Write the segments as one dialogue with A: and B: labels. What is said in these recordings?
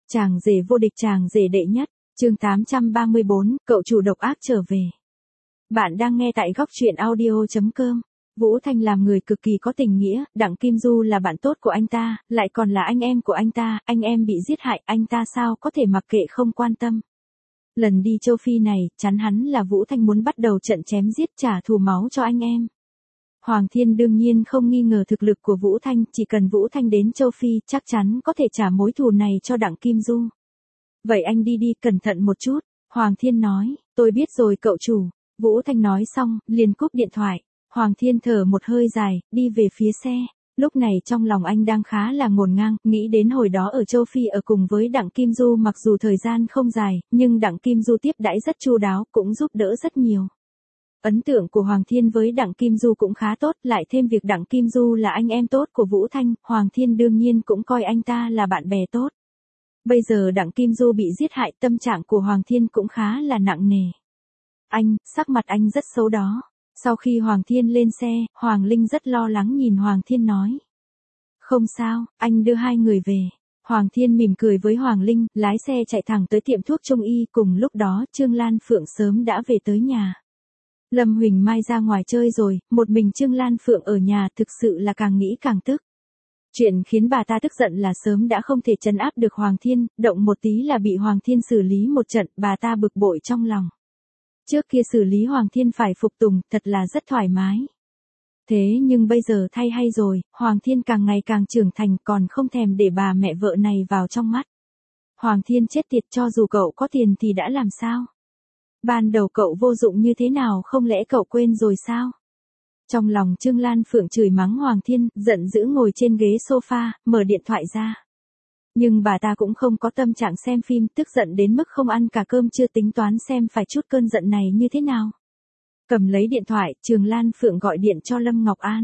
A: Chàng rể vô địch, chàng rể đệ nhất, chương 834, cậu chủ độc ác trở về. Bạn đang nghe tại góc truyện audio.com. Vũ Thanh làm người cực kỳ có tình nghĩa, Đặng Kim Du là bạn tốt của anh ta, lại còn là anh em của anh em bị giết hại, anh ta sao có thể mặc kệ không quan tâm. Lần đi châu Phi này, chắn hắn là Vũ Thanh muốn bắt đầu trận chém giết trả thù máu cho anh em. Hoàng Thiên đương nhiên không nghi ngờ thực lực của Vũ Thanh, chỉ cần Vũ Thanh đến châu Phi chắc chắn có thể trả mối thù này cho Đặng Kim Du. Vậy anh đi đi, cẩn thận một chút, Hoàng Thiên nói, tôi biết rồi cậu chủ. Vũ Thanh nói xong, liền cúp điện thoại. Hoàng Thiên thở một hơi dài, đi về phía xe. Lúc này trong lòng anh đang khá là ngổn ngang, nghĩ đến hồi đó ở châu Phi ở cùng với Đặng Kim Du, mặc dù thời gian không dài, nhưng Đặng Kim Du tiếp đãi rất chu đáo, cũng giúp đỡ rất nhiều. Ấn tượng của Hoàng Thiên với Đặng Kim Du cũng khá tốt, lại thêm việc Đặng Kim Du là anh em tốt của Vũ Thanh, Hoàng Thiên đương nhiên cũng coi anh ta là bạn bè tốt. Bây giờ Đặng Kim Du bị giết hại, tâm trạng của Hoàng Thiên cũng khá là nặng nề. Anh, sắc mặt anh rất xấu đó. Sau khi Hoàng Thiên lên xe, Hoàng Linh rất lo lắng nhìn Hoàng Thiên nói. Không sao, anh đưa hai người về. Hoàng Thiên mỉm cười với Hoàng Linh, lái xe chạy thẳng tới tiệm thuốc Trung Y. Cùng lúc đó Trương Lan Phượng sớm đã về tới nhà. Lâm Huỳnh Mai ra ngoài chơi rồi, một mình Trương Lan Phượng ở nhà thực sự là càng nghĩ càng tức. Chuyện khiến bà ta tức giận là sớm đã không thể trấn áp được Hoàng Thiên, động một tí là bị Hoàng Thiên xử lý một trận, bà ta bực bội trong lòng. Trước kia xử lý Hoàng Thiên phải phục tùng, thật là rất thoải mái. Thế nhưng bây giờ thay hay rồi, Hoàng Thiên càng ngày càng trưởng thành, còn không thèm để bà mẹ vợ này vào trong mắt. Hoàng Thiên chết tiệt, cho dù cậu có tiền thì đã làm sao? Ban đầu cậu vô dụng như thế nào, không lẽ cậu quên rồi sao? Trong lòng Trương Lan Phượng chửi mắng Hoàng Thiên, giận dữ ngồi trên ghế sofa, mở điện thoại ra. Nhưng bà ta cũng không có tâm trạng xem phim, tức giận đến mức không ăn cả cơm chưa tính toán xem phải chút cơn giận này như thế nào. Cầm lấy điện thoại, Trương Lan Phượng gọi điện cho Lâm Ngọc An.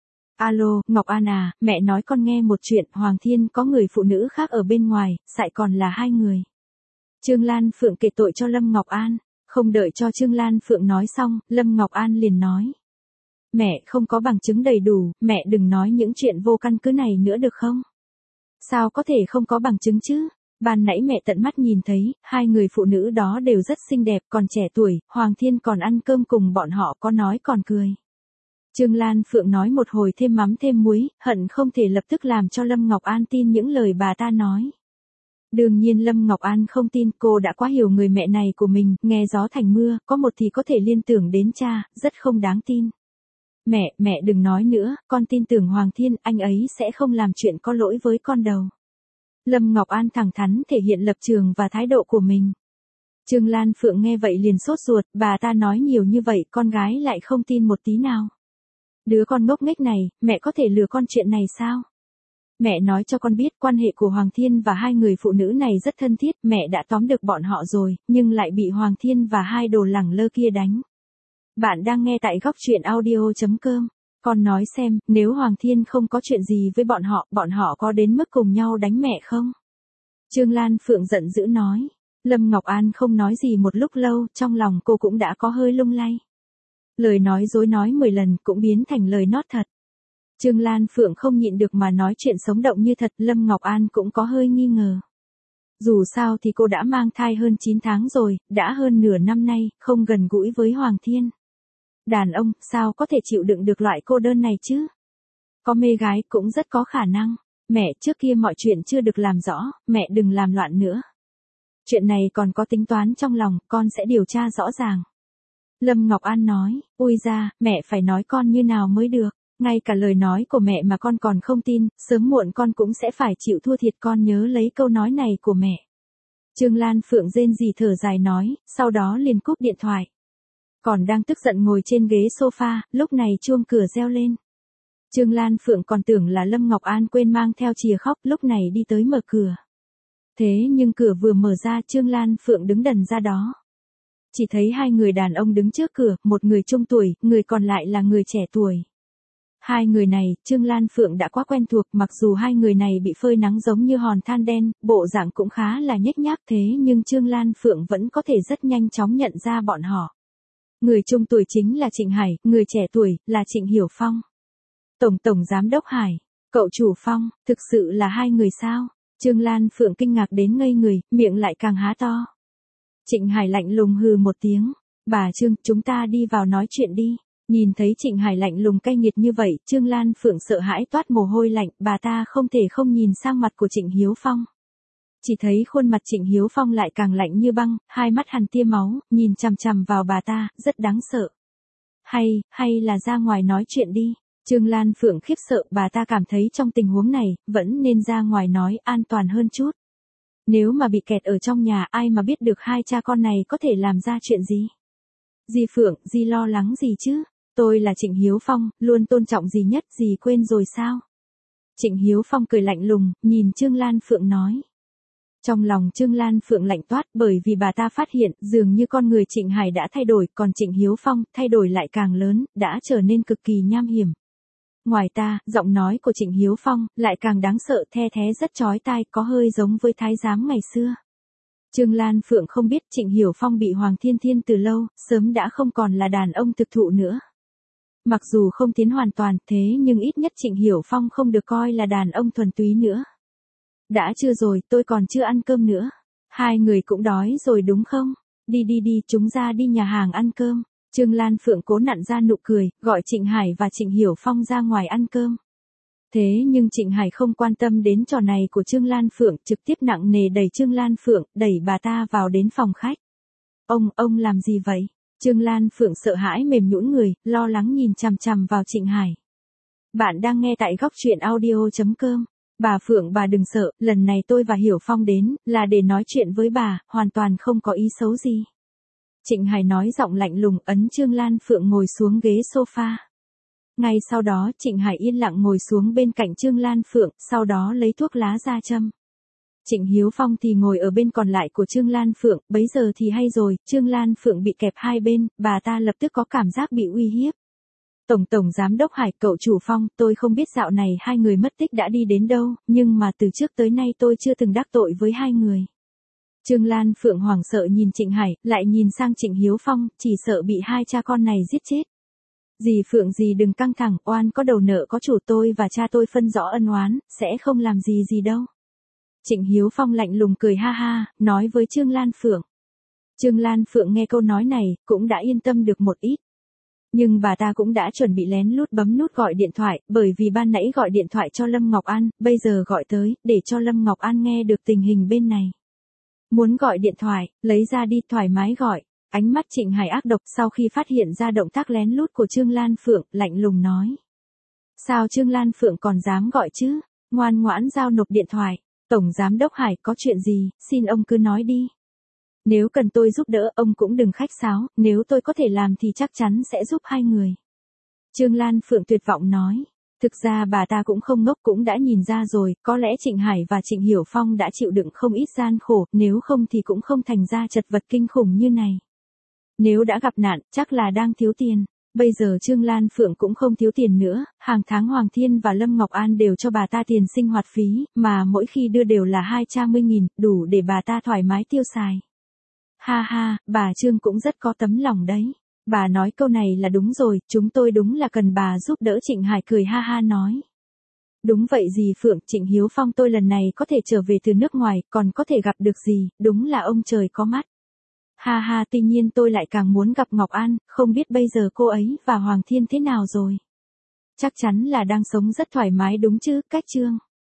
A: Alo, Ngọc An à, mẹ nói con nghe một chuyện, Hoàng Thiên có người phụ nữ khác ở bên ngoài, lại còn là hai người. Trương Lan Phượng kể tội cho Lâm Ngọc An, không đợi cho Trương Lan Phượng nói xong, Lâm Ngọc An liền nói. Mẹ không có bằng chứng đầy đủ, mẹ đừng nói những chuyện vô căn cứ này nữa được không? Sao có thể không có bằng chứng chứ? Ban nãy mẹ tận mắt nhìn thấy, hai người phụ nữ đó đều rất xinh đẹp, còn trẻ tuổi, Hoàng Thiên còn ăn cơm cùng bọn họ, có nói còn cười. Trương Lan Phượng nói một hồi thêm mắm thêm muối, hận không thể lập tức làm cho Lâm Ngọc An tin những lời bà ta nói. Đương nhiên Lâm Ngọc An không tin, cô đã quá hiểu người mẹ này của mình, nghe gió thành mưa, có một thì có thể liên tưởng đến cha, rất không đáng tin. Mẹ đừng nói nữa, con tin tưởng Hoàng Thiên, anh ấy sẽ không làm chuyện có lỗi với con đâu. Lâm Ngọc An thẳng thắn thể hiện lập trường và thái độ của mình. Trương Lan Phượng nghe vậy liền sốt ruột, bà ta nói nhiều như vậy, con gái lại không tin một tí nào. Đứa con ngốc nghếch này, mẹ có thể lừa con chuyện này sao? Mẹ nói cho con biết quan hệ của Hoàng Thiên và hai người phụ nữ này rất thân thiết, mẹ đã tóm được bọn họ rồi, nhưng lại bị Hoàng Thiên và hai đồ lẳng lơ kia đánh. Bạn đang nghe tại góc truyện audio.com. Con nói xem, nếu Hoàng Thiên không có chuyện gì với bọn họ có đến mức cùng nhau đánh mẹ không? Trương Lan Phượng giận dữ nói. Lâm Ngọc An không nói gì một lúc lâu, trong lòng cô cũng đã có hơi lung lay. Lời nói dối nói 10 lần cũng biến thành lời nót thật. Trương Lan Phượng không nhịn được mà nói chuyện sống động như thật, Lâm Ngọc An cũng có hơi nghi ngờ. Dù sao thì cô đã mang thai hơn 9 tháng rồi, đã hơn nửa năm nay, không gần gũi với Hoàng Thiên. Đàn ông, sao có thể chịu đựng được loại cô đơn này chứ? Có mê gái cũng rất có khả năng. Mẹ, trước kia mọi chuyện chưa được làm rõ, mẹ đừng làm loạn nữa. Chuyện này còn có tính toán trong lòng, con sẽ điều tra rõ ràng. Lâm Ngọc An nói, ui ra, mẹ phải nói con như nào mới được. Ngay cả lời nói của mẹ mà con còn không tin, sớm muộn con cũng sẽ phải chịu thua thiệt, con nhớ lấy câu nói này của mẹ. Trương Lan Phượng rên rỉ thở dài nói, sau đó liền cúp điện thoại. Còn đang tức giận ngồi trên ghế sofa, lúc này chuông cửa reo lên. Trương Lan Phượng còn tưởng là Lâm Ngọc An quên mang theo chìa khóc, lúc này đi tới mở cửa. Thế nhưng cửa vừa mở ra, Trương Lan Phượng đứng đần ra đó. Chỉ thấy hai người đàn ông đứng trước cửa, một người trung tuổi, người còn lại là người trẻ tuổi. Hai người này, Trương Lan Phượng đã quá quen thuộc, mặc dù hai người này bị phơi nắng giống như hòn than đen, bộ dạng cũng khá là nhếch nhác, thế nhưng Trương Lan Phượng vẫn có thể rất nhanh chóng nhận ra bọn họ. Người trung tuổi chính là Trịnh Hải, người trẻ tuổi là Trịnh Hiểu Phong. Tổng giám đốc Hải, cậu chủ Phong, thực sự là hai người sao? Trương Lan Phượng kinh ngạc đến ngây người, miệng lại càng há to. Trịnh Hải lạnh lùng hừ một tiếng. Bà Trương, chúng ta đi vào nói chuyện đi. Nhìn thấy Trịnh Hải lạnh lùng cay nghiệt như vậy, Trương Lan Phượng sợ hãi toát mồ hôi lạnh, bà ta không thể không nhìn sang mặt của Trịnh Hiếu Phong. Chỉ thấy khuôn mặt Trịnh Hiếu Phong lại càng lạnh như băng, hai mắt hằn tia máu, nhìn chằm chằm vào bà ta, rất đáng sợ. Hay là ra ngoài nói chuyện đi. Trương Lan Phượng khiếp sợ, bà ta cảm thấy trong tình huống này, vẫn nên ra ngoài nói an toàn hơn chút. Nếu mà bị kẹt ở trong nhà, ai mà biết được hai cha con này có thể làm ra chuyện gì. Dì Phượng, dì lo lắng gì chứ? Tôi là Trịnh Hiếu Phong, luôn tôn trọng dì nhất, dì quên rồi sao? Trịnh Hiếu Phong cười lạnh lùng, nhìn Trương Lan Phượng nói. Trong lòng Trương Lan Phượng lạnh toát, bởi vì bà ta phát hiện dường như con người Trịnh Hải đã thay đổi, còn Trịnh Hiếu Phong thay đổi lại càng lớn, đã trở nên cực kỳ nham hiểm. Ngoài ta, giọng nói của Trịnh Hiếu Phong lại càng đáng sợ, the thé rất chói tai, có hơi giống với thái giám ngày xưa. Trương Lan Phượng không biết Trịnh Hiếu Phong bị Hoàng Thiên Thiên từ lâu, sớm đã không còn là đàn ông thực thụ nữa. Mặc dù không tiến hoàn toàn, thế nhưng ít nhất Trịnh Hiếu Phong không được coi là đàn ông thuần túy nữa. Đã chưa rồi, tôi còn chưa ăn cơm nữa. Hai người cũng đói rồi đúng không? Đi, chúng ra đi nhà hàng ăn cơm. Trương Lan Phượng cố nặn ra nụ cười, gọi Trịnh Hải và Trịnh Hiếu Phong ra ngoài ăn cơm. Thế nhưng Trịnh Hải không quan tâm đến trò này của Trương Lan Phượng, trực tiếp nặng nề đẩy Trương Lan Phượng, đẩy bà ta vào đến phòng khách. Ông làm gì vậy? Trương Lan Phượng sợ hãi mềm nhũn người, lo lắng nhìn chằm chằm vào Trịnh Hải. Bạn đang nghe tại góc truyện audio.com. Bà Phượng, bà đừng sợ, lần này tôi và Hiểu Phong đến, là để nói chuyện với bà, hoàn toàn không có ý xấu gì. Trịnh Hải nói giọng lạnh lùng, ấn Trương Lan Phượng ngồi xuống ghế sofa. Ngay sau đó Trịnh Hải yên lặng ngồi xuống bên cạnh Trương Lan Phượng, sau đó lấy thuốc lá ra châm. Trịnh Hiếu Phong thì ngồi ở bên còn lại của Trương Lan Phượng, bấy giờ thì hay rồi, Trương Lan Phượng bị kẹp hai bên, bà ta lập tức có cảm giác bị uy hiếp. Tổng giám đốc Hải, cậu chủ Phong, tôi không biết dạo này hai người mất tích đã đi đến đâu, nhưng mà từ trước tới nay tôi chưa từng đắc tội với hai người. Trương Lan Phượng hoảng sợ nhìn Trịnh Hải, lại nhìn sang Trịnh Hiếu Phong, chỉ sợ bị hai cha con này giết chết. Dì Phượng, dì đừng căng thẳng, oan có đầu nợ có chủ, tôi và cha tôi phân rõ ân oán, sẽ không làm gì đâu. Trịnh Hiếu Phong lạnh lùng cười ha ha, nói với Trương Lan Phượng. Trương Lan Phượng nghe câu nói này, cũng đã yên tâm được một ít. Nhưng bà ta cũng đã chuẩn bị lén lút bấm nút gọi điện thoại, bởi vì ban nãy gọi điện thoại cho Lâm Ngọc An, bây giờ gọi tới, để cho Lâm Ngọc An nghe được tình hình bên này. Muốn gọi điện thoại, lấy ra đi, thoải mái gọi. Ánh mắt Trịnh Hải ác độc, sau khi phát hiện ra động tác lén lút của Trương Lan Phượng, lạnh lùng nói. Sao Trương Lan Phượng còn dám gọi chứ? Ngoan ngoãn giao nộp điện thoại. Tổng giám đốc Hải, có chuyện gì, xin ông cứ nói đi. Nếu cần tôi giúp đỡ, ông cũng đừng khách sáo, nếu tôi có thể làm thì chắc chắn sẽ giúp hai người. Trương Lan Phượng tuyệt vọng nói. Thực ra bà ta cũng không ngốc, cũng đã nhìn ra rồi, có lẽ Trịnh Hải và Trịnh Hiểu Phong đã chịu đựng không ít gian khổ, nếu không thì cũng không thành ra chật vật kinh khủng như này. Nếu đã gặp nạn, chắc là đang thiếu tiền. Bây giờ Trương Lan Phượng cũng không thiếu tiền nữa, hàng tháng Hoàng Thiên và Lâm Ngọc An đều cho bà ta tiền sinh hoạt phí, mà mỗi khi đưa đều là 230.000, đủ để bà ta thoải mái tiêu xài. Ha ha, bà Trương cũng rất có tấm lòng đấy. Bà nói câu này là đúng rồi, chúng tôi đúng là cần bà giúp đỡ. Trịnh Hải cười ha ha nói. Đúng vậy dì Phượng, Trịnh Hiếu Phong tôi lần này có thể trở về từ nước ngoài, còn có thể gặp được gì, đúng là ông trời có mắt. Ha ha, tuy nhiên tôi lại càng muốn gặp Ngọc An, không biết bây giờ cô ấy và Hoàng Thiên thế nào rồi. Chắc chắn là đang sống rất thoải mái đúng chứ, cách Trương.